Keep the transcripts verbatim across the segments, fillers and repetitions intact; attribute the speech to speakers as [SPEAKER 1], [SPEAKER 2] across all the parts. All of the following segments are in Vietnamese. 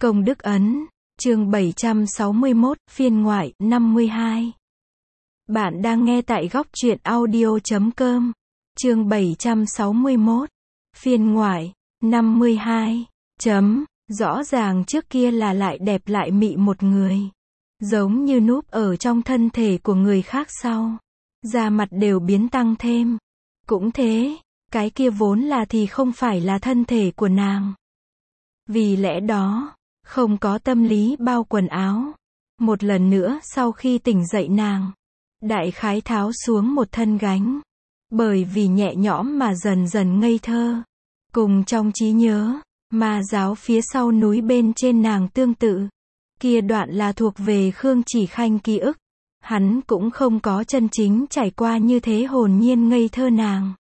[SPEAKER 1] Công đức ấn, chương bảy trăm sáu mươi mốt, phiên ngoại, năm mươi hai. Bạn đang nghe tại góc truyện audio chấm com, chương bảy trăm sáu mươi mốt, phiên ngoại, năm mươi hai. Chấm, rõ ràng trước kia là lại đẹp lại mị một người. Giống như núp ở trong thân thể của người khác sau. Da mặt đều biến tăng thêm. Cũng thế, cái kia vốn là thì không phải là thân thể của nàng. Vì lẽ đó, không có tâm lý bao quần áo. Một lần nữa sau khi tỉnh dậy nàng, đại khái tháo xuống một thân gánh. Bởi vì nhẹ nhõm mà dần dần ngây thơ. Cùng trong trí nhớ, ma giáo phía sau núi bên trên nàng tương tự. Kia đoạn là thuộc về Khương Chỉ Khanh ký ức. Hắn cũng không có chân chính trải qua như thế hồn nhiên ngây thơ nàng.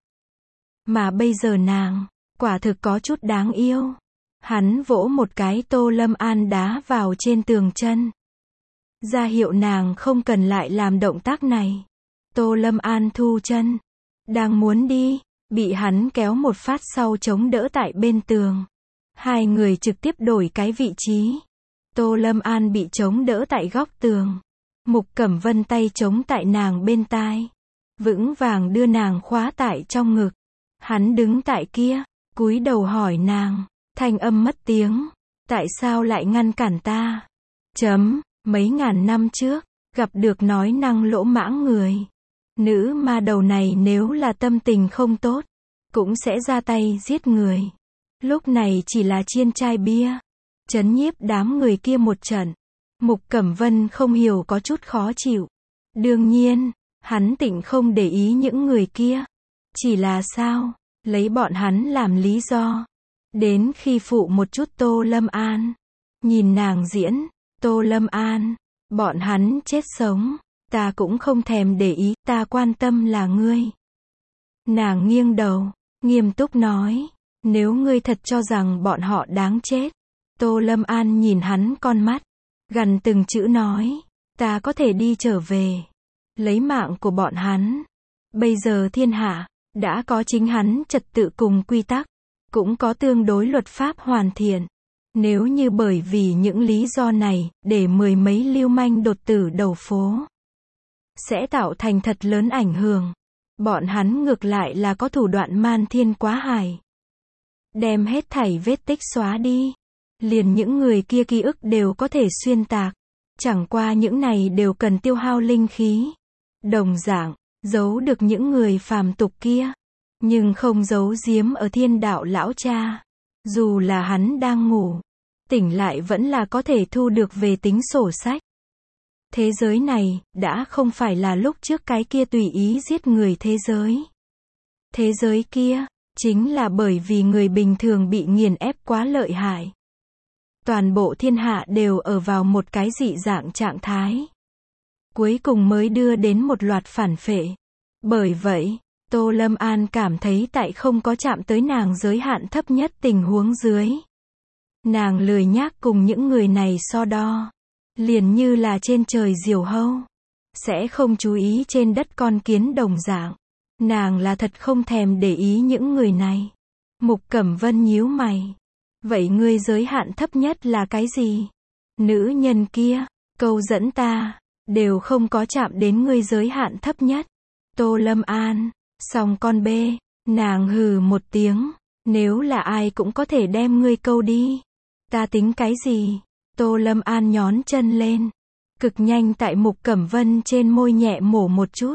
[SPEAKER 1] Mà bây giờ nàng, quả thực có chút đáng yêu. Hắn vỗ một cái Tô Lâm An đá vào trên tường chân. Ra hiệu nàng không cần lại làm động tác này. Tô Lâm An thu chân. Đang muốn đi, bị hắn kéo một phát sau chống đỡ tại bên tường. Hai người trực tiếp đổi cái vị trí. Tô Lâm An bị chống đỡ tại góc tường. Mục Cẩm Vân tay chống tại nàng bên tai. Vững vàng đưa nàng khóa tại trong ngực. Hắn đứng tại kia, cúi đầu hỏi nàng. Thanh âm mất tiếng. Tại sao lại ngăn cản ta? Chấm, mấy ngàn năm trước, gặp được nói năng lỗ mãng người. Nữ ma đầu này nếu là tâm tình không tốt, cũng sẽ ra tay giết người. Lúc này chỉ là chiên chai bia. Trấn nhiếp đám người kia một trận. Mục Cẩm Vân không hiểu có chút khó chịu. Đương nhiên, hắn tịnh không để ý những người kia. Chỉ là sao, lấy bọn hắn làm lý do. Đến khi phụ một chút Tô Lâm An. Nhìn nàng diễn, Tô Lâm An, bọn hắn chết sống, ta cũng không thèm để ý, ta quan tâm là ngươi. Nàng nghiêng đầu, nghiêm túc nói, nếu ngươi thật cho rằng bọn họ đáng chết. Tô Lâm An nhìn hắn con mắt, gần từng chữ nói, ta có thể đi trở về, lấy mạng của bọn hắn. Bây giờ thiên hạ, đã có chính hắn trật tự cùng quy tắc. Cũng có tương đối luật pháp hoàn thiện. Nếu như bởi vì những lý do này, để mười mấy lưu manh đột tử đầu phố, sẽ tạo thành thật lớn ảnh hưởng. Bọn hắn ngược lại là có thủ đoạn man thiên quá hải. Đem hết thảy vết tích xóa đi. Liền những người kia ký ức đều có thể xuyên tạc. Chẳng qua những này đều cần tiêu hao linh khí. Đồng dạng, giấu được những người phàm tục kia. Nhưng không giấu giếm ở thiên đạo lão cha. Dù là hắn đang ngủ, tỉnh lại vẫn là có thể thu được về tính sổ sách. Thế giới này, đã không phải là lúc trước cái kia tùy ý giết người thế giới. Thế giới kia, chính là bởi vì người bình thường bị nghiền ép quá lợi hại. Toàn bộ thiên hạ đều ở vào một cái dị dạng trạng thái. Cuối cùng mới đưa đến một loạt phản phệ. Bởi vậy, Tô Lâm An cảm thấy tại không có chạm tới nàng giới hạn thấp nhất tình huống dưới. Nàng lười nhác cùng những người này so đo. Liền như là trên trời diều hâu. Sẽ không chú ý trên đất con kiến đồng dạng. Nàng là thật không thèm để ý những người này. Mục Cẩm Vân nhíu mày. Vậy ngươi giới hạn thấp nhất là cái gì? Nữ nhân kia, câu dẫn ta, đều không có chạm đến ngươi giới hạn thấp nhất. Tô Lâm An. Xong con bê, nàng hừ một tiếng, nếu là ai cũng có thể đem ngươi câu đi. Ta tính cái gì? Tô Lâm An nhón chân lên, cực nhanh tại Mục Cẩm Vân trên môi nhẹ mổ một chút.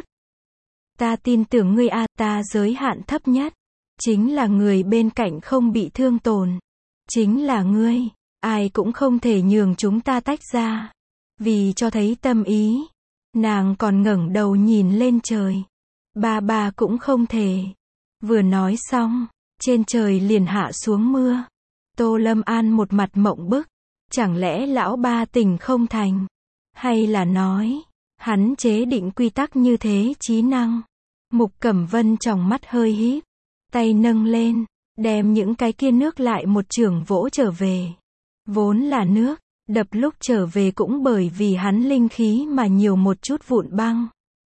[SPEAKER 1] Ta tin tưởng ngươi a, ta giới hạn thấp nhất, chính là người bên cạnh không bị thương tổn. Chính là ngươi, ai cũng không thể nhường chúng ta tách ra. Vì cho thấy tâm ý, nàng còn ngẩng đầu nhìn lên trời. Ba ba cũng không thể. Vừa nói xong, trên trời liền hạ xuống mưa. Tô Lâm An một mặt mộng bức. Chẳng lẽ lão ba tỉnh không thành? Hay là nói, hắn chế định quy tắc như thế trí năng? Mục Cẩm Vân tròng mắt hơi híp, tay nâng lên, đem những cái kia nước lại một chưởng vỗ trở về. Vốn là nước, đập lúc trở về cũng bởi vì hắn linh khí mà nhiều một chút vụn băng.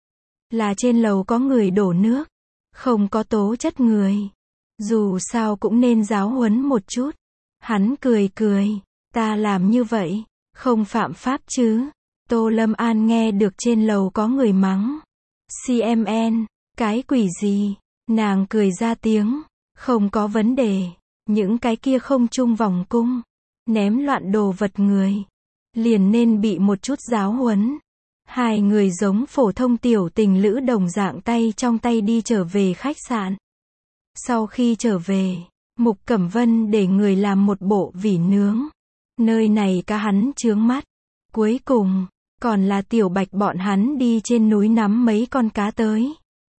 [SPEAKER 1] Là trên lầu có người đổ nước, không có tố chất người. Dù sao cũng nên giáo huấn một chút. Hắn cười cười, Ta làm như vậy, không phạm pháp chứ? Tô Lâm An nghe được trên lầu có người mắng. xê em en, cái quỷ gì? Nàng cười ra tiếng, không có vấn đề. Những cái kia không chung vòng cung, ném loạn đồ vật người, liền nên bị một chút giáo huấn. Hai người giống phổ thông tiểu tình lữ đồng dạng tay trong tay đi trở về khách sạn. Sau khi trở về, Mục Cẩm Vân để người làm một bộ vỉ nướng. Nơi này cá hắn chướng mắt. Cuối cùng, còn là Tiểu Bạch bọn hắn đi trên núi nắm mấy con cá tới.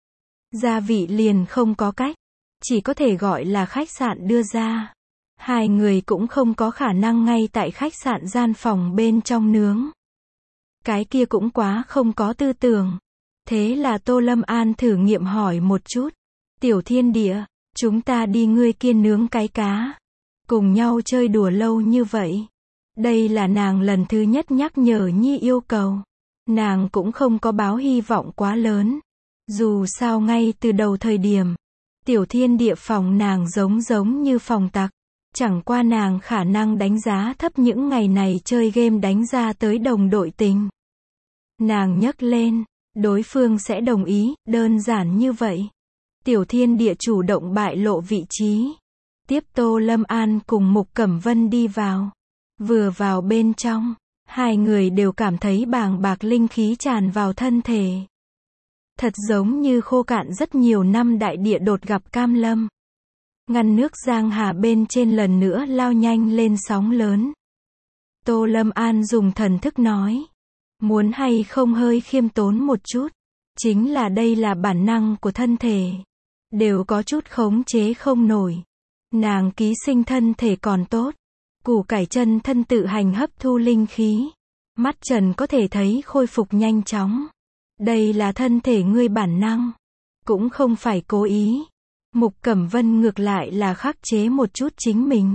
[SPEAKER 1] Gia vị liền không có cách, chỉ có thể gọi là khách sạn đưa ra. Hai người cũng không có khả năng ngay tại khách sạn gian phòng bên trong nướng. Cái kia cũng quá không có tư tưởng. Thế là Tô Lâm An thử nghiệm hỏi một chút. Tiểu Thiên Địa, chúng ta đi ngươi kia nướng cái cá. Cùng nhau chơi đùa lâu như vậy. Đây là nàng lần thứ nhất nhắc nhở Nhi yêu cầu. Nàng cũng không có báo hy vọng quá lớn. Dù sao ngay từ đầu thời điểm, Tiểu Thiên Địa phòng nàng giống giống như phòng tặc. Chẳng qua nàng khả năng đánh giá thấp những ngày này chơi game đánh ra tới đồng đội tình. Nàng nhấc lên, đối phương sẽ đồng ý, đơn giản như vậy. Tiểu Thiên Địa chủ động bại lộ vị trí. Tiếp Tô Lâm An cùng Mục Cẩm Vân đi vào. Vừa vào bên trong, hai người đều cảm thấy bàng bạc linh khí tràn vào thân thể. Thật giống như khô cạn rất nhiều năm đại địa đột gặp cam lâm. Ngăn nước Giang Hà bên trên lần nữa lao nhanh lên sóng lớn. Tô Lâm An dùng thần thức nói. Muốn hay không hơi khiêm tốn một chút. Chính là đây là bản năng của thân thể. Đều có chút khống chế không nổi. Nàng ký sinh thân thể còn tốt. Củ cải chân thân tự hành hấp thu linh khí. Mắt trần có thể thấy khôi phục nhanh chóng. Đây là thân thể ngươi bản năng. Cũng không phải cố ý. Mục Cẩm Vân ngược lại là khắc chế một chút chính mình.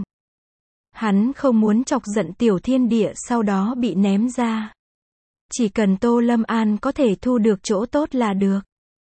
[SPEAKER 1] Hắn không muốn chọc giận Tiểu Thiên Địa sau đó bị ném ra. Chỉ cần Tô Lâm An có thể thu được chỗ tốt là được.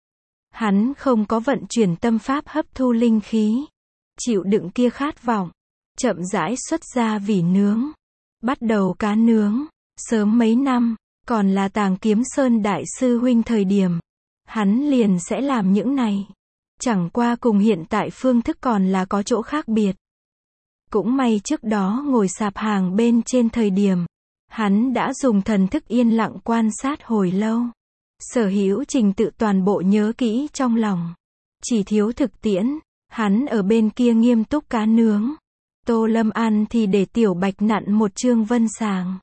[SPEAKER 1] Hắn không có vận chuyển tâm pháp hấp thu linh khí. Chịu đựng kia khát vọng. Chậm rãi xuất ra vỉ nướng. Bắt đầu cá nướng. Sớm mấy năm, còn là Tàng Kiếm Sơn đại sư huynh thời điểm. Hắn liền sẽ làm những này. Chẳng qua cùng hiện tại phương thức còn là có chỗ khác biệt. Cũng may trước đó ngồi sạp hàng bên trên thời điểm. Hắn đã dùng thần thức yên lặng quan sát hồi lâu. Sở hữu trình tự toàn bộ nhớ kỹ trong lòng. Chỉ thiếu thực tiễn, hắn ở bên kia nghiêm túc cá nướng. Tô Lâm An thì để Tiểu Bạch nặn một chương vân sàng.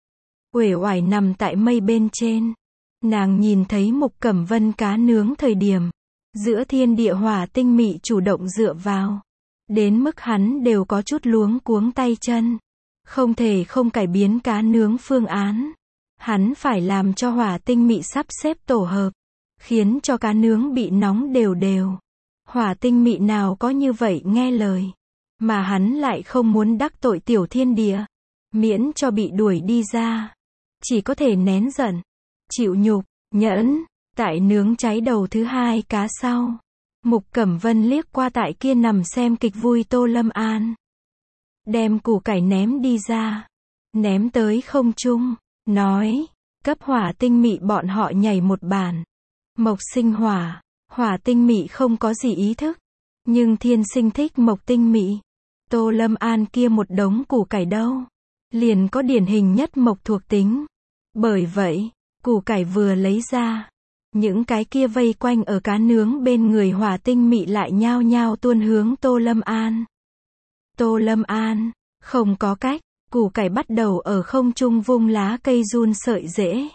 [SPEAKER 1] Uể oải nằm tại mây bên trên. Nàng nhìn thấy Mục Cẩm Vân cá nướng thời điểm. Giữa thiên địa hỏa tinh mị chủ động dựa vào. Đến mức hắn đều có chút luống cuống tay chân. Không thể không cải biến cá nướng phương án. Hắn phải làm cho hỏa tinh mị sắp xếp tổ hợp. Khiến cho cá nướng bị nóng đều đều. Hỏa tinh mị nào có như vậy nghe lời. Mà hắn lại không muốn đắc tội Tiểu Thiên Địa. Miễn cho bị đuổi đi ra. Chỉ có thể nén giận. Chịu nhục, nhẫn. Tại nướng cháy đầu thứ hai cá sau. Mục Cẩm Vân liếc qua tại kia nằm xem kịch vui Tô Lâm An. Đem củ cải ném đi ra. Ném tới không trung. Nói. Cấp hỏa tinh mị bọn họ nhảy một bàn. Mộc sinh hỏa. Hỏa tinh mị không có gì ý thức. Nhưng thiên sinh thích mộc tinh mị. Tô Lâm An kia một đống củ cải đâu. Liền có điển hình nhất mộc thuộc tính. Bởi vậy, củ cải vừa lấy ra. Những cái kia vây quanh ở cá nướng bên người hỏa tinh mị lại nhao nhao tuôn hướng Tô Lâm An. Tô Lâm An, không có cách, củ cải bắt đầu ở không trung vung lá cây run sợi rễ.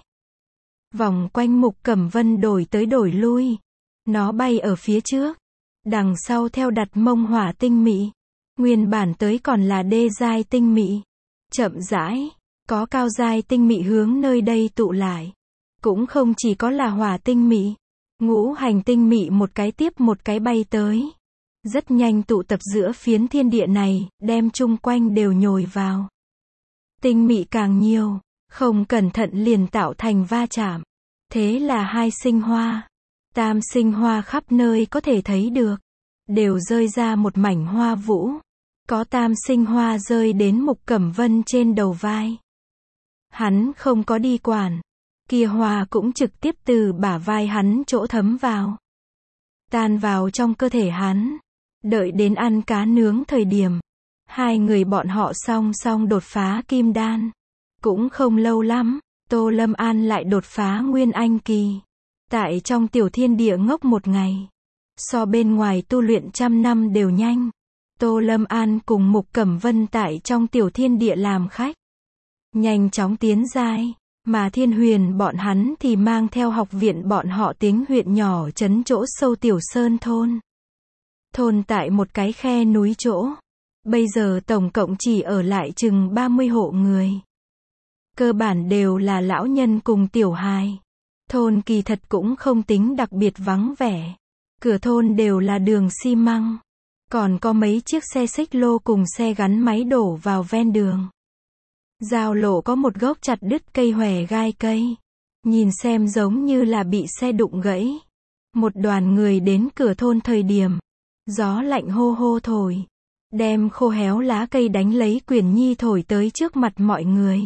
[SPEAKER 1] Vòng quanh Mục Cẩm Vân đổi tới đổi lui. Nó bay ở phía trước. Đằng sau theo đặt mông hỏa tinh mị. Nguyên bản tới còn là đê giai tinh mị. Chậm rãi, có cao giai tinh mị hướng nơi đây tụ lại. Cũng không chỉ có là hỏa tinh mị. Ngũ hành tinh mị một cái tiếp một cái bay tới. Rất nhanh tụ tập giữa phiến thiên địa này, đem chung quanh đều nhồi vào. Tinh mị càng nhiều, không cẩn thận liền tạo thành va chạm. Thế là hai sinh hoa, tam sinh hoa khắp nơi có thể thấy được. Đều rơi ra một mảnh hoa vũ. Có tam sinh hoa rơi đến Mục Cẩm Vân trên đầu vai. Hắn không có đi quản. Kia hoa cũng trực tiếp từ bả vai hắn chỗ thấm vào. Tan vào trong cơ thể hắn. Đợi đến ăn cá nướng thời điểm. Hai người bọn họ song song đột phá kim đan. Cũng không lâu lắm, Tô Lâm An lại đột phá nguyên anh kỳ. Tại trong tiểu thiên địa ngốc một ngày. So bên ngoài tu luyện trăm năm đều nhanh. Tô Lâm An cùng Mục Cẩm Vân tại trong tiểu thiên địa làm khách. Nhanh chóng tiến giai. Mà Thiên Huyền bọn hắn thì mang theo học viện bọn họ tính huyện nhỏ trấn chỗ sâu tiểu sơn thôn. Thôn tại một cái khe núi chỗ. Bây giờ tổng cộng chỉ ở lại chừng ba mươi hộ người. Cơ bản đều là lão nhân cùng tiểu hài. Thôn kỳ thật cũng không tính đặc biệt vắng vẻ. Cửa thôn đều là đường xi măng. Còn có mấy chiếc xe xích lô cùng xe gắn máy đổ vào ven đường. Giao lộ có một gốc chặt đứt cây hòe gai cây. Nhìn xem giống như là bị xe đụng gãy. Một đoàn người đến cửa thôn thời điểm. Gió lạnh hô hô thổi. Đem khô héo lá cây đánh lấy quyển nhi thổi tới trước mặt mọi người.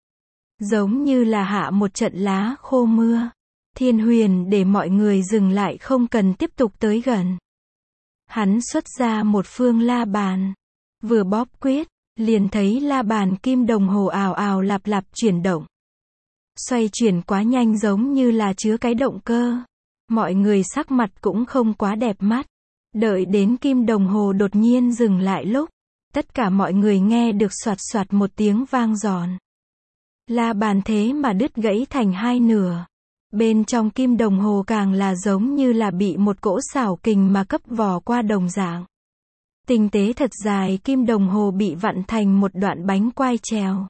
[SPEAKER 1] Giống như là hạ một trận lá khô mưa. Thiên Huyền để mọi người dừng lại không cần tiếp tục tới gần. Hắn xuất ra một phương la bàn. Vừa bóp quyết, liền thấy la bàn kim đồng hồ ào ào lạp lạp chuyển động. Xoay chuyển quá nhanh giống như là chứa cái động cơ. Mọi người sắc mặt cũng không quá đẹp mắt. Đợi đến kim đồng hồ đột nhiên dừng lại lúc. Tất cả mọi người nghe được soạt soạt một tiếng vang giòn. La bàn thế mà đứt gãy thành hai nửa. Bên trong kim đồng hồ càng là giống như là bị một cỗ xảo kình mà cấp vò qua đồng dạng. Tinh tế thật dài kim đồng hồ bị vặn thành một đoạn bánh quai trèo.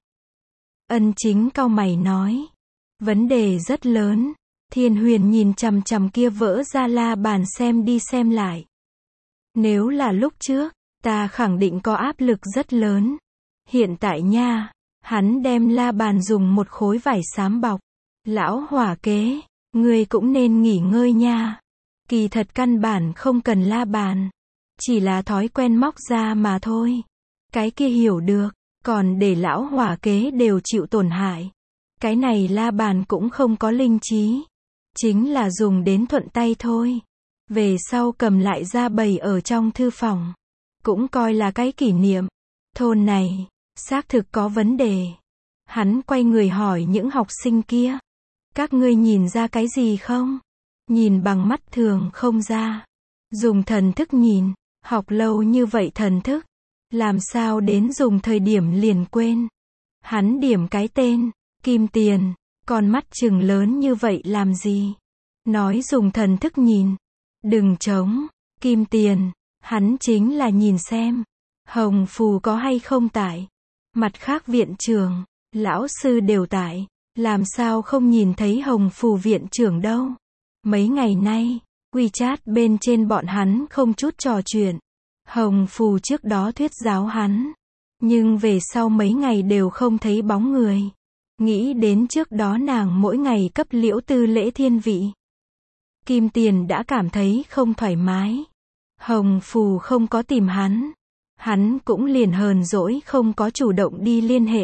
[SPEAKER 1] Ân Chính cau mày nói. Vấn đề rất lớn. Thiên Huyền nhìn chằm chằm kia vỡ ra la bàn xem đi xem lại. Nếu là lúc trước, ta khẳng định có áp lực rất lớn. Hiện tại nha, hắn đem la bàn dùng một khối vải xám bọc. Lão hỏa kế, ngươi cũng nên nghỉ ngơi nha. Kỳ thật căn bản không cần la bàn. Chỉ là thói quen móc ra mà thôi. Cái kia hiểu được, còn để lão hỏa kế đều chịu tổn hại. Cái này la bàn cũng không có linh trí. Chính là dùng đến thuận tay thôi. Về sau cầm lại ra bày ở trong thư phòng. Cũng coi là cái kỷ niệm. Thôn này, xác thực có vấn đề. Hắn quay người hỏi những học sinh kia. Các ngươi nhìn ra cái gì không? Nhìn bằng mắt thường không ra. Dùng thần thức nhìn. Học lâu như vậy thần thức. Làm sao đến dùng thời điểm liền quên. Hắn điểm cái tên. Kim Tiền. Con mắt chừng lớn như vậy làm gì? Nói dùng thần thức nhìn. Đừng trống. Kim Tiền. Hắn chính là nhìn xem. Hồng Phù có hay không tại. Mặt khác viện trưởng. Lão sư đều tại. Làm sao không nhìn thấy Hồng Phù viện trưởng đâu. Mấy ngày nay, WeChat bên trên bọn hắn không chút trò chuyện. Hồng Phù trước đó thuyết giáo hắn. Nhưng về sau mấy ngày đều không thấy bóng người. Nghĩ đến trước đó nàng mỗi ngày cấp Liễu Tư lễ thiên vị. Kim Tiền đã cảm thấy không thoải mái. Hồng Phù không có tìm hắn. Hắn cũng liền hờn dỗi không có chủ động đi liên hệ.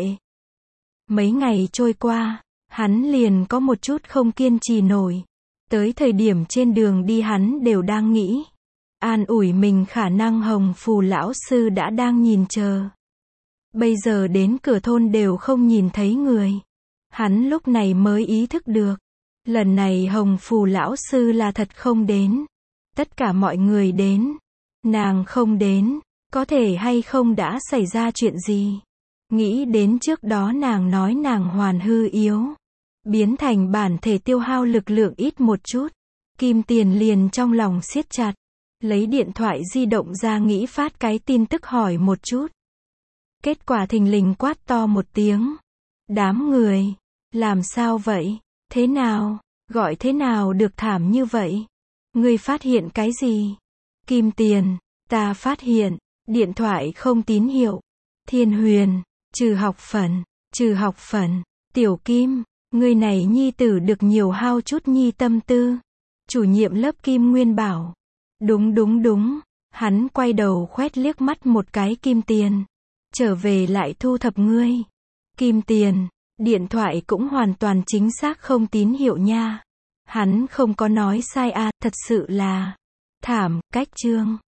[SPEAKER 1] Mấy ngày trôi qua, hắn liền có một chút không kiên trì nổi. Tới thời điểm trên đường đi hắn đều đang nghĩ. An ủi mình khả năng Hồng Phù lão sư đã đang nhìn chờ. Bây giờ đến cửa thôn đều không nhìn thấy người. Hắn lúc này mới ý thức được. Lần này Hồng Phù lão sư là thật không đến. Tất cả mọi người đến. Nàng không đến. Có thể hay không đã xảy ra chuyện gì. Nghĩ đến trước đó nàng nói nàng hoàn hư yếu. Biến thành bản thể tiêu hao lực lượng ít một chút. Kim Tiền liền trong lòng siết chặt. Lấy điện thoại di động ra nghĩ phát cái tin tức hỏi một chút. Kết quả thình lình quát to một tiếng. Đám người. Làm sao vậy? Thế nào? Gọi thế nào được thảm như vậy? Ngươi phát hiện cái gì? Kim Tiền. Ta phát hiện. Điện thoại không tín hiệu. Thiên Huyền. Trừ học phần. Trừ học phần. Tiểu Kim. Người này nhi tử được nhiều hao chút nhi tâm tư. Chủ nhiệm lớp Kim Nguyên bảo. Đúng đúng đúng. Hắn quay đầu khoét liếc mắt một cái Kim Tiền. Trở về lại thu thập ngươi. Kim Tiền, điện thoại cũng hoàn toàn chính xác không tín hiệu nha. Hắn không có nói sai à, thật sự là thảm, cách chương.